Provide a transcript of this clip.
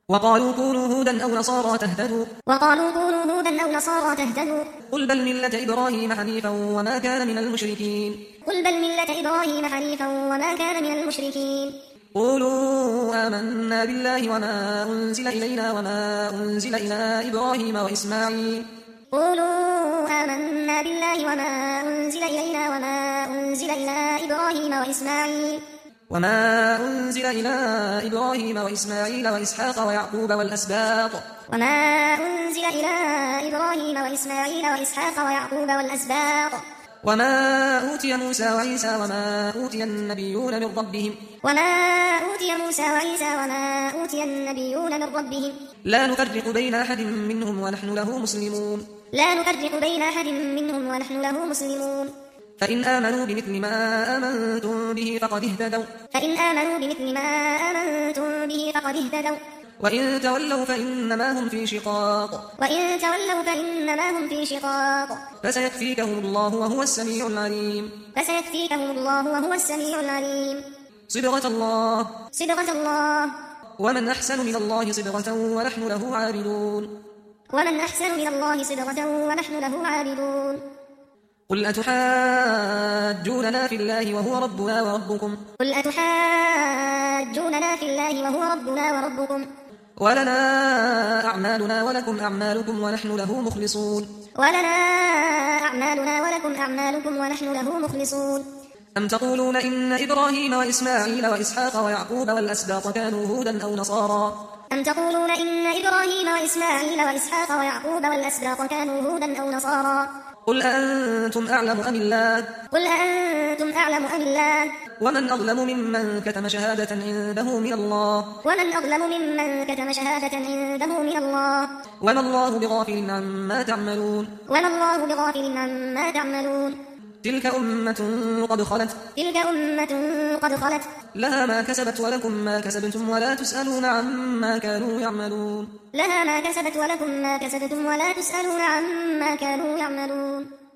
وقالوا كونوا هودا أو نصارى تهتدوا قل بل ملة إبراهيم حنيفا وما كان من المشركين قولوا آمنا بالله وما أنزل إلينا وما أنزل إلى إبراهيم وإسماعيل وإسحاق ويعقوب والأسباط وما أوتي موسى وعيسى وما أوتي النبيون من ربهم لا نفرق بين أحد منهم ونحن له مسلمون فإن آمنوا بمثل ما آمنتم به فقد اهتدوا وإن تولوا فإنما هم في شقاق فسيكفيكهم الله وهو السميع العليم صبغة الله ومن أحسن من الله صبغة ونحن له عابدون قل أتحاجوننا في الله وهو ربنا وربكم ولنا أعمالنا ولكم أعمالكم ونحن له مخلصون أم تقولون إن إبراهيم وإسماعيل وإسحاق ويعقوب والأسباط كانوا هودا أو نصارى قل أأنتم أعلم أم الله ومن أظلم ممن كتم شهادة عنده من الله وما الله بغافل عما تعملون تلك أمة قد خلت لها ما كسبت ولكم ما كسبتم ولا تسألون عما كانوا يعملون